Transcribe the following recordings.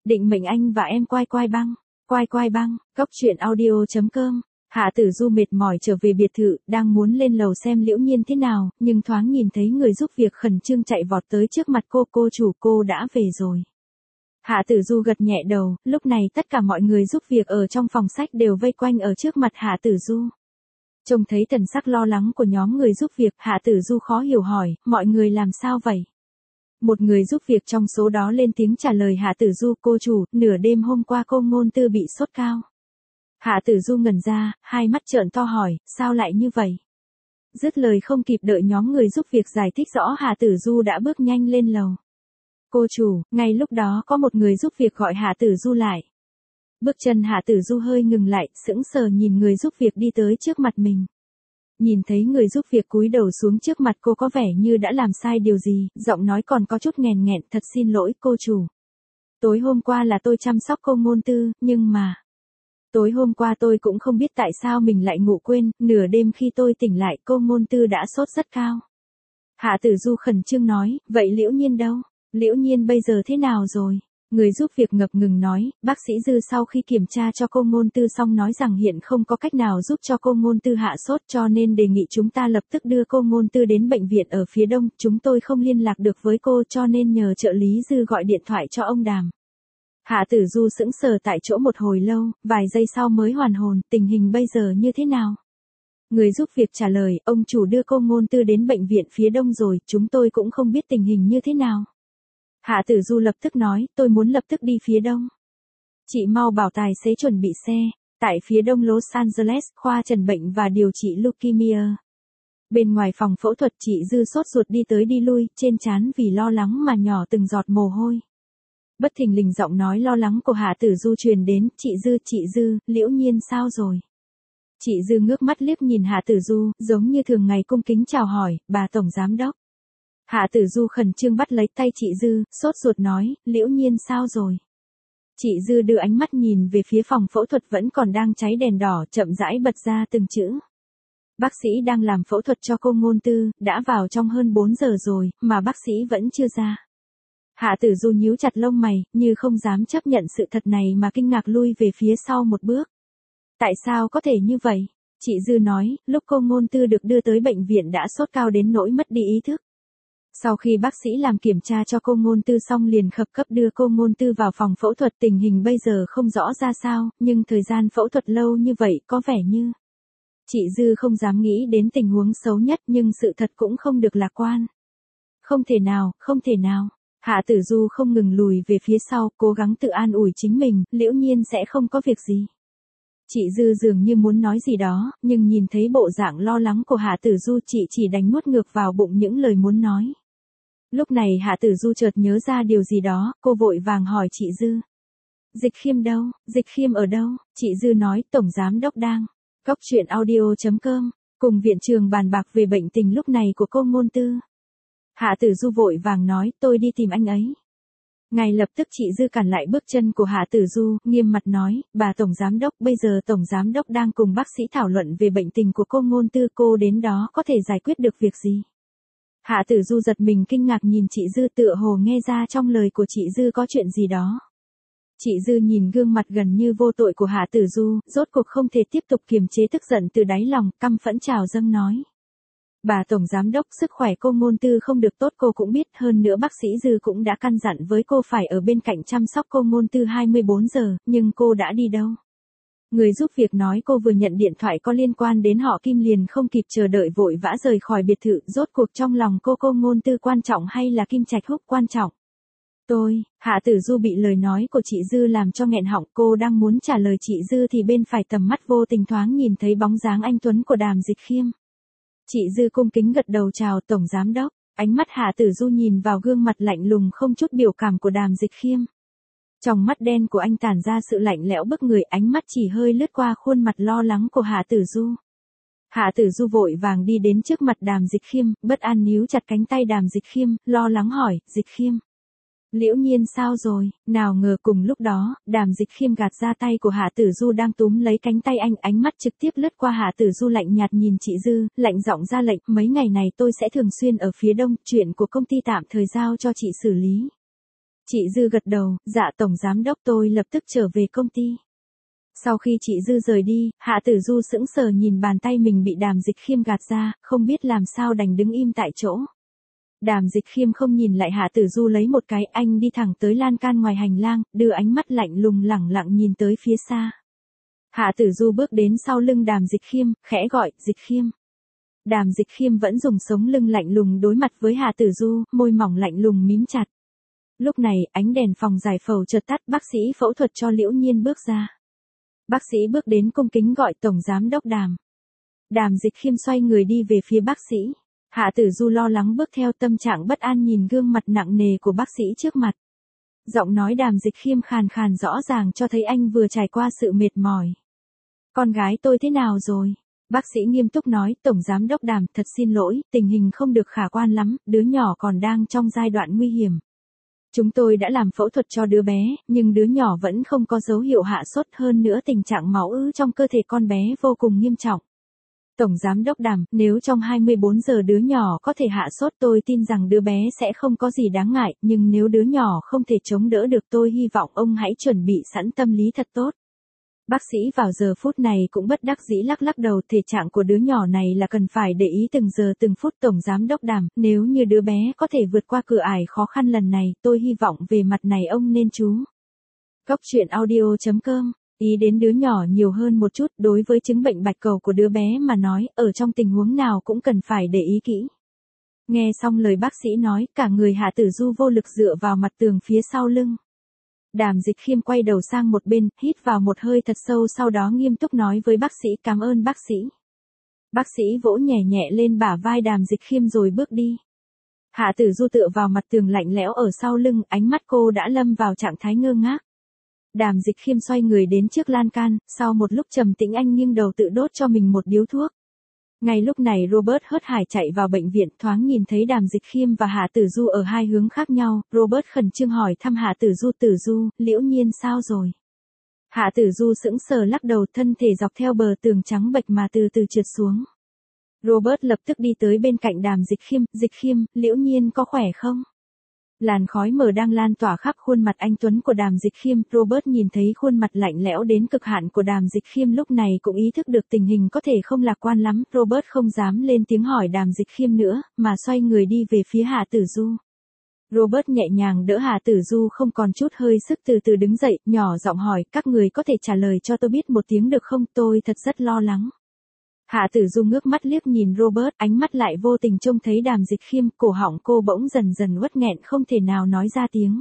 Định mệnh anh và em quai quai băng. Quai quai băng, Cóc truyện audio.com. Hạ Tử Du mệt mỏi trở về biệt thự, đang muốn lên lầu xem Liễu Nhiên thế nào, nhưng thoáng nhìn thấy người giúp việc khẩn trương chạy vọt tới trước mặt cô chủ, cô đã về rồi. Hạ Tử Du gật nhẹ đầu, lúc này tất cả mọi người giúp việc ở trong phòng sách đều vây quanh ở trước mặt Hạ Tử Du. Trông thấy thần sắc lo lắng của nhóm người giúp việc, Hạ Tử Du khó hiểu hỏi, mọi người làm sao vậy? Một người giúp việc trong số đó lên tiếng trả lời Hạ Tử Du, cô chủ, nửa đêm hôm qua cô Ngôn Tư bị sốt cao. Hạ Tử Du ngẩn ra, hai mắt trợn to hỏi, sao lại như vậy? Dứt lời không kịp đợi nhóm người giúp việc giải thích rõ, Hạ Tử Du đã bước nhanh lên lầu. Cô chủ, ngay lúc đó có một người giúp việc gọi Hạ Tử Du lại. Bước chân Hạ Tử Du hơi ngừng lại, sững sờ nhìn người giúp việc đi tới trước mặt mình. Nhìn thấy người giúp việc cúi đầu xuống trước mặt cô có vẻ như đã làm sai điều gì, giọng nói còn có chút nghèn nghẹn, thật xin lỗi cô chủ. Tối hôm qua là tôi chăm sóc cô Ngôn Tư, nhưng mà... Tối hôm qua tôi cũng không biết tại sao mình lại ngủ quên, nửa đêm khi tôi tỉnh lại cô Ngôn Tư đã sốt rất cao. Hạ Tử Du khẩn trương nói, vậy Liễu Nhiên đâu? Liễu Nhiên bây giờ thế nào rồi? Người giúp việc ngập ngừng nói, bác sĩ Dư sau khi kiểm tra cho cô Ngôn Tư xong nói rằng hiện không có cách nào giúp cho cô Ngôn Tư hạ sốt, cho nên đề nghị chúng ta lập tức đưa cô Ngôn Tư đến bệnh viện ở phía đông, chúng tôi không liên lạc được với cô cho nên nhờ trợ lý Dư gọi điện thoại cho ông Đàm. Hạ Tử Du sững sờ tại chỗ một hồi lâu, vài giây sau mới hoàn hồn, tình hình bây giờ như thế nào? Người giúp việc trả lời, ông chủ đưa cô Ngôn Tư đến bệnh viện phía đông rồi, chúng tôi cũng không biết tình hình như thế nào. Hạ Tử Du lập tức nói, tôi muốn lập tức đi phía đông. Chị mau bảo tài xế chuẩn bị xe, tại phía đông Los Angeles, khoa trần bệnh và điều trị leukemia. Bên ngoài phòng phẫu thuật chị Dư sốt ruột đi tới đi lui, trên trán vì lo lắng mà nhỏ từng giọt mồ hôi. Bất thình lình giọng nói lo lắng của Hạ Tử Du truyền đến, chị Dư, Liễu Nhiên sao rồi? Chị Dư ngước mắt liếc nhìn Hạ Tử Du, giống như thường ngày cung kính chào hỏi, bà tổng giám đốc. Hạ Tử Du khẩn trương bắt lấy tay chị Dư, sốt ruột nói, Liễu Nhiên sao rồi? Chị Dư đưa ánh mắt nhìn về phía phòng phẫu thuật vẫn còn đang cháy đèn đỏ, chậm rãi bật ra từng chữ. Bác sĩ đang làm phẫu thuật cho cô Ngôn Tư, đã vào trong hơn 4 giờ rồi, mà bác sĩ vẫn chưa ra. Hạ Tử Du nhíu chặt lông mày, như không dám chấp nhận sự thật này mà kinh ngạc lui về phía sau một bước. Tại sao có thể như vậy? Chị Dư nói, lúc cô Ngôn Tư được đưa tới bệnh viện đã sốt cao đến nỗi mất đi ý thức. Sau khi bác sĩ làm kiểm tra cho cô Ngôn Tư xong liền khẩn cấp đưa cô Ngôn Tư vào phòng phẫu thuật, tình hình bây giờ không rõ ra sao, nhưng thời gian phẫu thuật lâu như vậy có vẻ như... Chị Dư không dám nghĩ đến tình huống xấu nhất nhưng sự thật cũng không được lạc quan. Không thể nào. Hạ Tử Du không ngừng lùi về phía sau, cố gắng tự an ủi chính mình, Liễu Nhiên sẽ không có việc gì. Chị Dư dường như muốn nói gì đó, nhưng nhìn thấy bộ dạng lo lắng của Hạ Tử Du chị chỉ đành nuốt ngược vào bụng những lời muốn nói. Lúc này Hạ Tử Du chợt nhớ ra điều gì đó, cô vội vàng hỏi chị Dư. Dịch Khiêm đâu? Dịch Khiêm ở đâu? Chị Dư nói, tổng giám đốc đang. Cóc truyện audio.com, cùng viện trường bàn bạc về bệnh tình lúc này của cô Ngôn Tư. Hạ Tử Du vội vàng nói, tôi đi tìm anh ấy. Ngay lập tức chị Dư cản lại bước chân của Hạ Tử Du, nghiêm mặt nói, bà tổng giám đốc, bây giờ tổng giám đốc đang cùng bác sĩ thảo luận về bệnh tình của cô Ngôn Tư, cô đến đó có thể giải quyết được việc gì? Hạ Tử Du giật mình kinh ngạc nhìn chị Dư, tựa hồ nghe ra trong lời của chị Dư có chuyện gì đó. Chị Dư nhìn gương mặt gần như vô tội của Hạ Tử Du, rốt cuộc không thể tiếp tục kiềm chế tức giận từ đáy lòng, căm phẫn trào dâng nói. Bà tổng giám đốc, sức khỏe cô Ngôn Tư không được tốt cô cũng biết, hơn nữa bác sĩ Dư cũng đã căn dặn với cô phải ở bên cạnh chăm sóc cô Ngôn Tư 24 giờ, nhưng cô đã đi đâu? Người giúp việc nói cô vừa nhận điện thoại có liên quan đến họ Kim liền không kịp chờ đợi vội vã rời khỏi biệt thự, rốt cuộc trong lòng cô Ngôn Tư quan trọng hay là Kim Trạch Húc quan trọng? Hạ Tử Du bị lời nói của chị Dư làm cho nghẹn họng, cô đang muốn trả lời chị Dư thì bên phải tầm mắt vô tình thoáng nhìn thấy bóng dáng anh tuấn của Đàm Dịch Khiêm. Chị Dư cung kính gật đầu chào tổng giám đốc, ánh mắt Hạ Tử Du nhìn vào gương mặt lạnh lùng không chút biểu cảm của Đàm Dịch Khiêm. Trong mắt đen của anh tản ra sự lạnh lẽo bức người, ánh mắt chỉ hơi lướt qua khuôn mặt lo lắng của Hạ Tử Du. Hạ Tử Du vội vàng đi đến trước mặt Đàm Dịch Khiêm, bất an níu chặt cánh tay Đàm Dịch Khiêm, lo lắng hỏi, Dịch Khiêm. Liễu Nhiên sao rồi? Nào ngờ cùng lúc đó, Đàm Dịch Khiêm gạt ra tay của Hạ Tử Du đang túm lấy cánh tay anh, ánh mắt trực tiếp lướt qua Hạ Tử Du lạnh nhạt nhìn chị Dư, lạnh giọng ra lệnh, mấy ngày này tôi sẽ thường xuyên ở phía đông, chuyện của công ty tạm thời giao cho chị xử lý. Chị Dư gật đầu, dạ tổng giám đốc, tôi lập tức trở về công ty. Sau khi chị Dư rời đi, Hạ Tử Du sững sờ nhìn bàn tay mình bị Đàm Dịch Khiêm gạt ra, không biết làm sao đành đứng im tại chỗ. Đàm Dịch Khiêm không nhìn lại Hạ Tử Du lấy một cái, anh đi thẳng tới lan can ngoài hành lang, đưa ánh mắt lạnh lùng lẳng lặng nhìn tới phía xa. Hạ Tử Du bước đến sau lưng Đàm Dịch Khiêm, khẽ gọi, Dịch Khiêm. Đàm Dịch Khiêm vẫn dùng sống lưng lạnh lùng đối mặt với Hạ Tử Du, môi mỏng lạnh lùng mím chặt. Lúc này, ánh đèn phòng giải phẫu chợt tắt, bác sĩ phẫu thuật cho Liễu Nhiên bước ra. Bác sĩ bước đến cung kính gọi tổng giám đốc Đàm. Đàm Dịch Khiêm xoay người đi về phía bác sĩ. Hạ Tử Du lo lắng bước theo, tâm trạng bất an nhìn gương mặt nặng nề của bác sĩ trước mặt. Giọng nói Đàm Dịch Khiêm khàn khàn rõ ràng cho thấy anh vừa trải qua sự mệt mỏi. Con gái tôi thế nào rồi? Bác sĩ nghiêm túc nói, tổng giám đốc Đàm, thật xin lỗi, tình hình không được khả quan lắm, đứa nhỏ còn đang trong giai đoạn nguy hiểm. Chúng tôi đã làm phẫu thuật cho đứa bé, nhưng đứa nhỏ vẫn không có dấu hiệu hạ sốt, hơn nữa tình trạng máu ứ trong cơ thể con bé vô cùng nghiêm trọng. Tổng giám đốc Đàm, nếu trong 24 giờ đứa nhỏ có thể hạ sốt, tôi tin rằng đứa bé sẽ không có gì đáng ngại, nhưng nếu đứa nhỏ không thể chống đỡ được, tôi hy vọng ông hãy chuẩn bị sẵn tâm lý thật tốt. Bác sĩ vào giờ phút này cũng bất đắc dĩ lắc lắc đầu, thể trạng của đứa nhỏ này là cần phải để ý từng giờ từng phút. Tổng giám đốc Đàm, nếu như đứa bé có thể vượt qua cửa ải khó khăn lần này, tôi hy vọng về mặt này ông nên chú. Góc truyện audio.com, ý đến đứa nhỏ nhiều hơn một chút, đối với chứng bệnh bạch cầu của đứa bé mà nói, ở trong tình huống nào cũng cần phải để ý kỹ. Nghe xong lời bác sĩ nói, cả người Hạ Tử Du vô lực dựa vào mặt tường phía sau lưng. Đàm Dịch Khiêm quay đầu sang một bên, hít vào một hơi thật sâu, sau đó nghiêm túc nói với bác sĩ, cảm ơn bác sĩ. Bác sĩ vỗ nhẹ nhẹ lên bả vai Đàm Dịch Khiêm rồi bước đi. Hạ Tử Du tựa vào mặt tường lạnh lẽo ở sau lưng, ánh mắt cô đã lâm vào trạng thái ngơ ngác. Đàm Dịch Khiêm xoay người đến trước lan can, sau một lúc trầm tĩnh anh nghiêng đầu tự đốt cho mình một điếu thuốc. Ngay lúc này Robert hớt hải chạy vào bệnh viện, thoáng nhìn thấy Đàm Dịch Khiêm và Hạ Tử Du ở hai hướng khác nhau, Robert khẩn trương hỏi thăm Hạ Tử Du, Liễu Nhiên sao rồi? Hạ Tử Du sững sờ lắc đầu, thân thể dọc theo bờ tường trắng bệch mà từ từ trượt xuống. Robert lập tức đi tới bên cạnh Đàm Dịch Khiêm, Liễu Nhiên có khỏe không? Làn khói mờ đang lan tỏa khắp khuôn mặt anh tuấn của Đàm Dịch Khiêm, Robert nhìn thấy khuôn mặt lạnh lẽo đến cực hạn của Đàm Dịch Khiêm lúc này cũng ý thức được tình hình có thể không lạc quan lắm, Robert không dám lên tiếng hỏi Đàm Dịch Khiêm nữa, mà xoay người đi về phía Hạ Tử Du. Robert nhẹ nhàng đỡ Hạ Tử Du không còn chút hơi sức, từ từ đứng dậy, nhỏ giọng hỏi, các người có thể trả lời cho tôi biết một tiếng được không, tôi thật rất lo lắng. Hạ Tử Du ngước mắt liếc nhìn Robert, ánh mắt lại vô tình trông thấy Đàm Dịch Khiêm, cổ họng cô bỗng dần dần uất nghẹn không thể nào nói ra tiếng.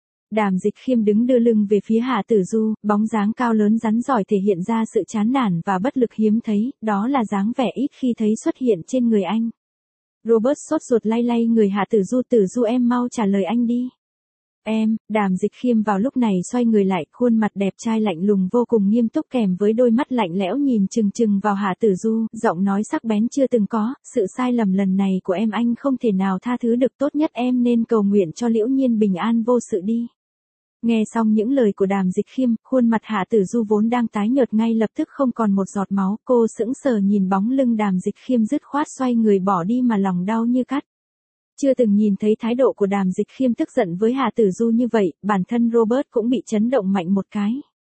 Đàm Dịch Khiêm đứng đưa lưng về phía Hạ Tử Du, bóng dáng cao lớn rắn giỏi thể hiện ra sự chán nản và bất lực hiếm thấy, đó là dáng vẻ ít khi thấy xuất hiện trên người anh. Robert sốt ruột lay lay người Hạ Tử Du, em mau trả lời anh đi. Em, Đàm Dịch Khiêm vào lúc này xoay người lại, khuôn mặt đẹp trai lạnh lùng vô cùng nghiêm túc kèm với đôi mắt lạnh lẽo nhìn chừng chừng vào Hạ Tử Du, giọng nói sắc bén chưa từng có, sự sai lầm lần này của em anh không thể nào tha thứ được, tốt nhất em nên cầu nguyện cho Liễu Nhiên bình an vô sự đi. Nghe xong những lời của Đàm Dịch Khiêm, khuôn mặt Hạ Tử Du vốn đang tái nhợt ngay lập tức không còn một giọt máu, cô sững sờ nhìn bóng lưng Đàm Dịch Khiêm dứt khoát xoay người bỏ đi mà lòng đau như cắt. Chưa từng nhìn thấy thái độ của Đàm Dịch Khiêm tức giận với Hạ Tử Du như vậy, bản thân Robert cũng bị chấn động mạnh một cái.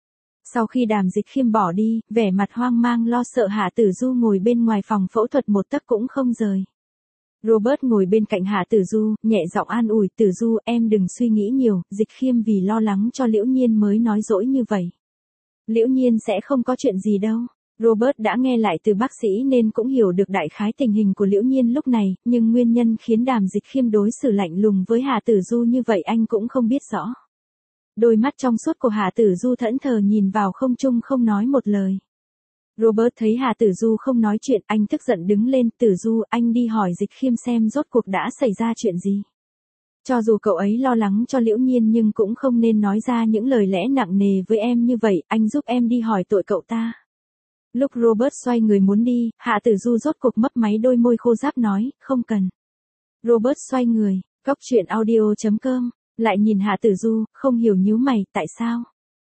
Sau khi Đàm Dịch Khiêm bỏ đi, vẻ mặt hoang mang lo sợ Hạ Tử Du ngồi bên ngoài phòng phẫu thuật một tấc cũng không rời. Robert ngồi bên cạnh Hạ Tử Du, nhẹ giọng an ủi, Tử Du, em đừng suy nghĩ nhiều, Dịch Khiêm vì lo lắng cho Liễu Nhiên mới nói dỗi như vậy. Liễu Nhiên sẽ không có chuyện gì đâu. Robert đã nghe lại từ bác sĩ nên cũng hiểu được đại khái tình hình của Liễu Nhiên lúc này, nhưng nguyên nhân khiến Đàm Dịch Khiêm đối xử lạnh lùng với Hạ Tử Du như vậy anh cũng không biết rõ. Đôi mắt trong suốt của Hạ Tử Du thẫn thờ nhìn vào không trung không nói một lời. Robert thấy Hạ Tử Du không nói chuyện, anh tức giận đứng lên, Tử Du, anh đi hỏi Dịch Khiêm xem rốt cuộc đã xảy ra chuyện gì. Cho dù cậu ấy lo lắng cho Liễu Nhiên nhưng cũng không nên nói ra những lời lẽ nặng nề với em như vậy, anh giúp em đi hỏi tội cậu ta. Lúc Robert xoay người muốn đi, Hạ Tử Du rốt cục mấp máy đôi môi khô ráp nói, không cần. Robert xoay người, góc truyện audio.com, lại nhìn Hạ Tử Du, không hiểu nhíu mày, tại sao?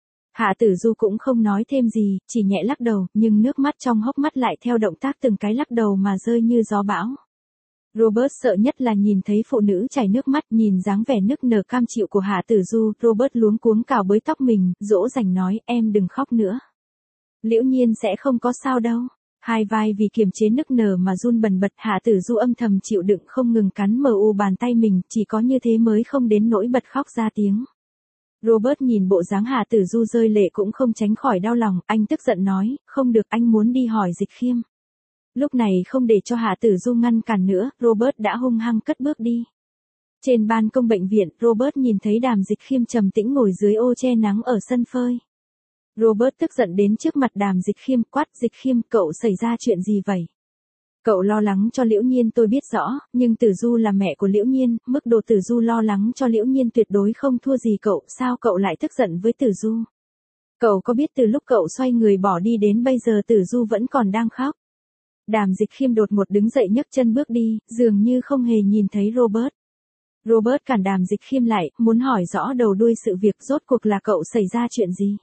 Hạ Tử Du cũng không nói thêm gì, chỉ nhẹ lắc đầu, nhưng nước mắt trong hốc mắt lại theo động tác từng cái lắc đầu mà rơi như gió bão. Robert sợ nhất là nhìn thấy phụ nữ chảy nước mắt, nhìn dáng vẻ nức nở cam chịu của Hạ Tử Du, Robert luống cuống cào bới tóc mình, dỗ dành nói, em đừng khóc nữa. Liễu Nhiên sẽ không có sao đâu. Hai vai vì kiềm chế nức nở mà run bần bật, Hạ Tử Du âm thầm chịu đựng không ngừng cắn bàn tay mình, chỉ có như thế mới không đến nỗi bật khóc ra tiếng. Robert nhìn bộ dáng Hạ Tử Du rơi lệ cũng không tránh khỏi đau lòng, anh tức giận nói, không được, anh muốn đi hỏi Dịch Khiêm. Lúc này không để cho Hạ Tử Du ngăn cản nữa, Robert đã hung hăng cất bước đi. Trên ban công bệnh viện, Robert nhìn thấy Đàm Dịch Khiêm trầm tĩnh ngồi dưới ô che nắng ở sân phơi. Robert tức giận đến trước mặt Đàm Dịch Khiêm, quát, Dịch Khiêm, cậu xảy ra chuyện gì vậy? Cậu lo lắng cho Liễu Nhiên tôi biết rõ, nhưng Tử Du là mẹ của Liễu Nhiên, mức độ Tử Du lo lắng cho Liễu Nhiên tuyệt đối không thua gì cậu, sao cậu lại tức giận với Tử Du? Cậu có biết từ lúc cậu xoay người bỏ đi đến bây giờ Tử Du vẫn còn đang khóc? Đàm Dịch Khiêm đột ngột đứng dậy nhấc chân bước đi, dường như không hề nhìn thấy Robert. Robert cản Đàm Dịch Khiêm lại, muốn hỏi rõ đầu đuôi sự việc, rốt cuộc là cậu xảy ra chuyện gì?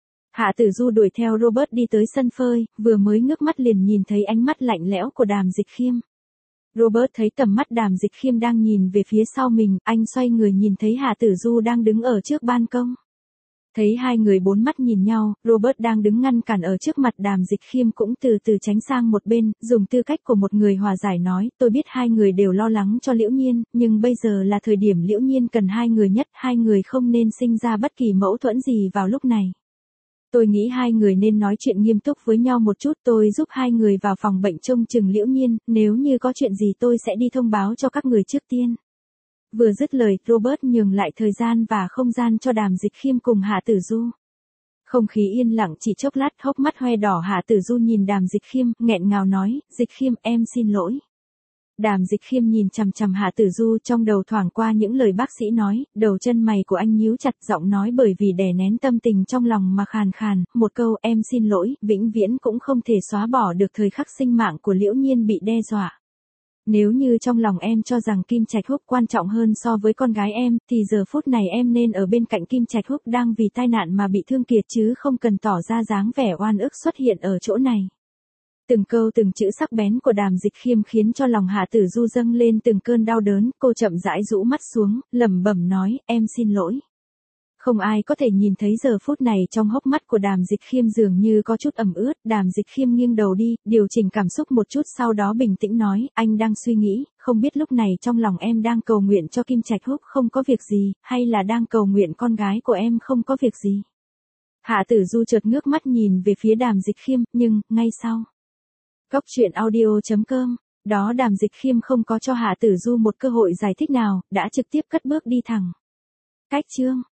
Hạ Tử Du đuổi theo Robert đi tới sân phơi, vừa mới ngước mắt liền nhìn thấy ánh mắt lạnh lẽo của Đàm Dịch Khiêm. Robert thấy tầm mắt Đàm Dịch Khiêm đang nhìn về phía sau mình, anh xoay người nhìn thấy Hạ Tử Du đang đứng ở trước ban công. Thấy hai người bốn mắt nhìn nhau, Robert đang đứng ngăn cản ở trước mặt Đàm Dịch Khiêm cũng từ từ tránh sang một bên, dùng tư cách của một người hòa giải nói, tôi biết hai người đều lo lắng cho Liễu Nhiên, nhưng bây giờ là thời điểm Liễu Nhiên cần hai người nhất, hai người không nên sinh ra bất kỳ mâu thuẫn gì vào lúc này. Tôi nghĩ hai người nên nói chuyện nghiêm túc với nhau một chút, tôi giúp hai người vào phòng bệnh trông chừng Liễu Nhiên, nếu như có chuyện gì tôi sẽ đi thông báo cho các người trước tiên. Vừa dứt lời, Robert nhường lại thời gian và không gian cho Đàm Dịch Khiêm cùng Hạ Tử Du. Không khí yên lặng chỉ chốc lát, hốc mắt hoe đỏ Hạ Tử Du nhìn Đàm Dịch Khiêm, nghẹn ngào nói, Dịch Khiêm, em xin lỗi. Đàm Dịch Khiêm nhìn chằm chằm Hạ Tử Du, trong đầu thoảng qua những lời bác sĩ nói, đầu chân mày của anh nhíu chặt, giọng nói bởi vì đè nén tâm tình trong lòng mà khàn khàn, một câu em xin lỗi, vĩnh viễn cũng không thể xóa bỏ được thời khắc sinh mạng của Liễu Nhiên bị đe dọa. Nếu như trong lòng em cho rằng Kim Trạch Húc quan trọng hơn so với con gái em, thì giờ phút này em nên ở bên cạnh Kim Trạch Húc đang vì tai nạn mà bị thương kiệt chứ không cần tỏ ra dáng vẻ oan ức xuất hiện ở chỗ này. Từng câu từng chữ sắc bén của Đàm Dịch Khiêm khiến cho lòng Hạ Tử Du dâng lên từng cơn đau đớn, cô chậm rãi rũ mắt xuống, lẩm bẩm nói, em xin lỗi. Không ai có thể nhìn thấy giờ phút này trong hốc mắt của Đàm Dịch Khiêm dường như có chút ẩm ướt, Đàm Dịch Khiêm nghiêng đầu đi, điều chỉnh cảm xúc một chút sau đó bình tĩnh nói, anh đang suy nghĩ, không biết lúc này trong lòng em đang cầu nguyện cho Kim Trạch Húc không có việc gì, hay là đang cầu nguyện con gái của em không có việc gì. Hạ Tử Du chợt ngước mắt nhìn về phía Đàm Dịch Khiêm, nhưng, ngay sau. Góc truyện audio.com, đó Đàm Dịch Khiêm không có cho Hạ Tử Du một cơ hội giải thích nào, đã trực tiếp cất bước đi thẳng. Cách chương.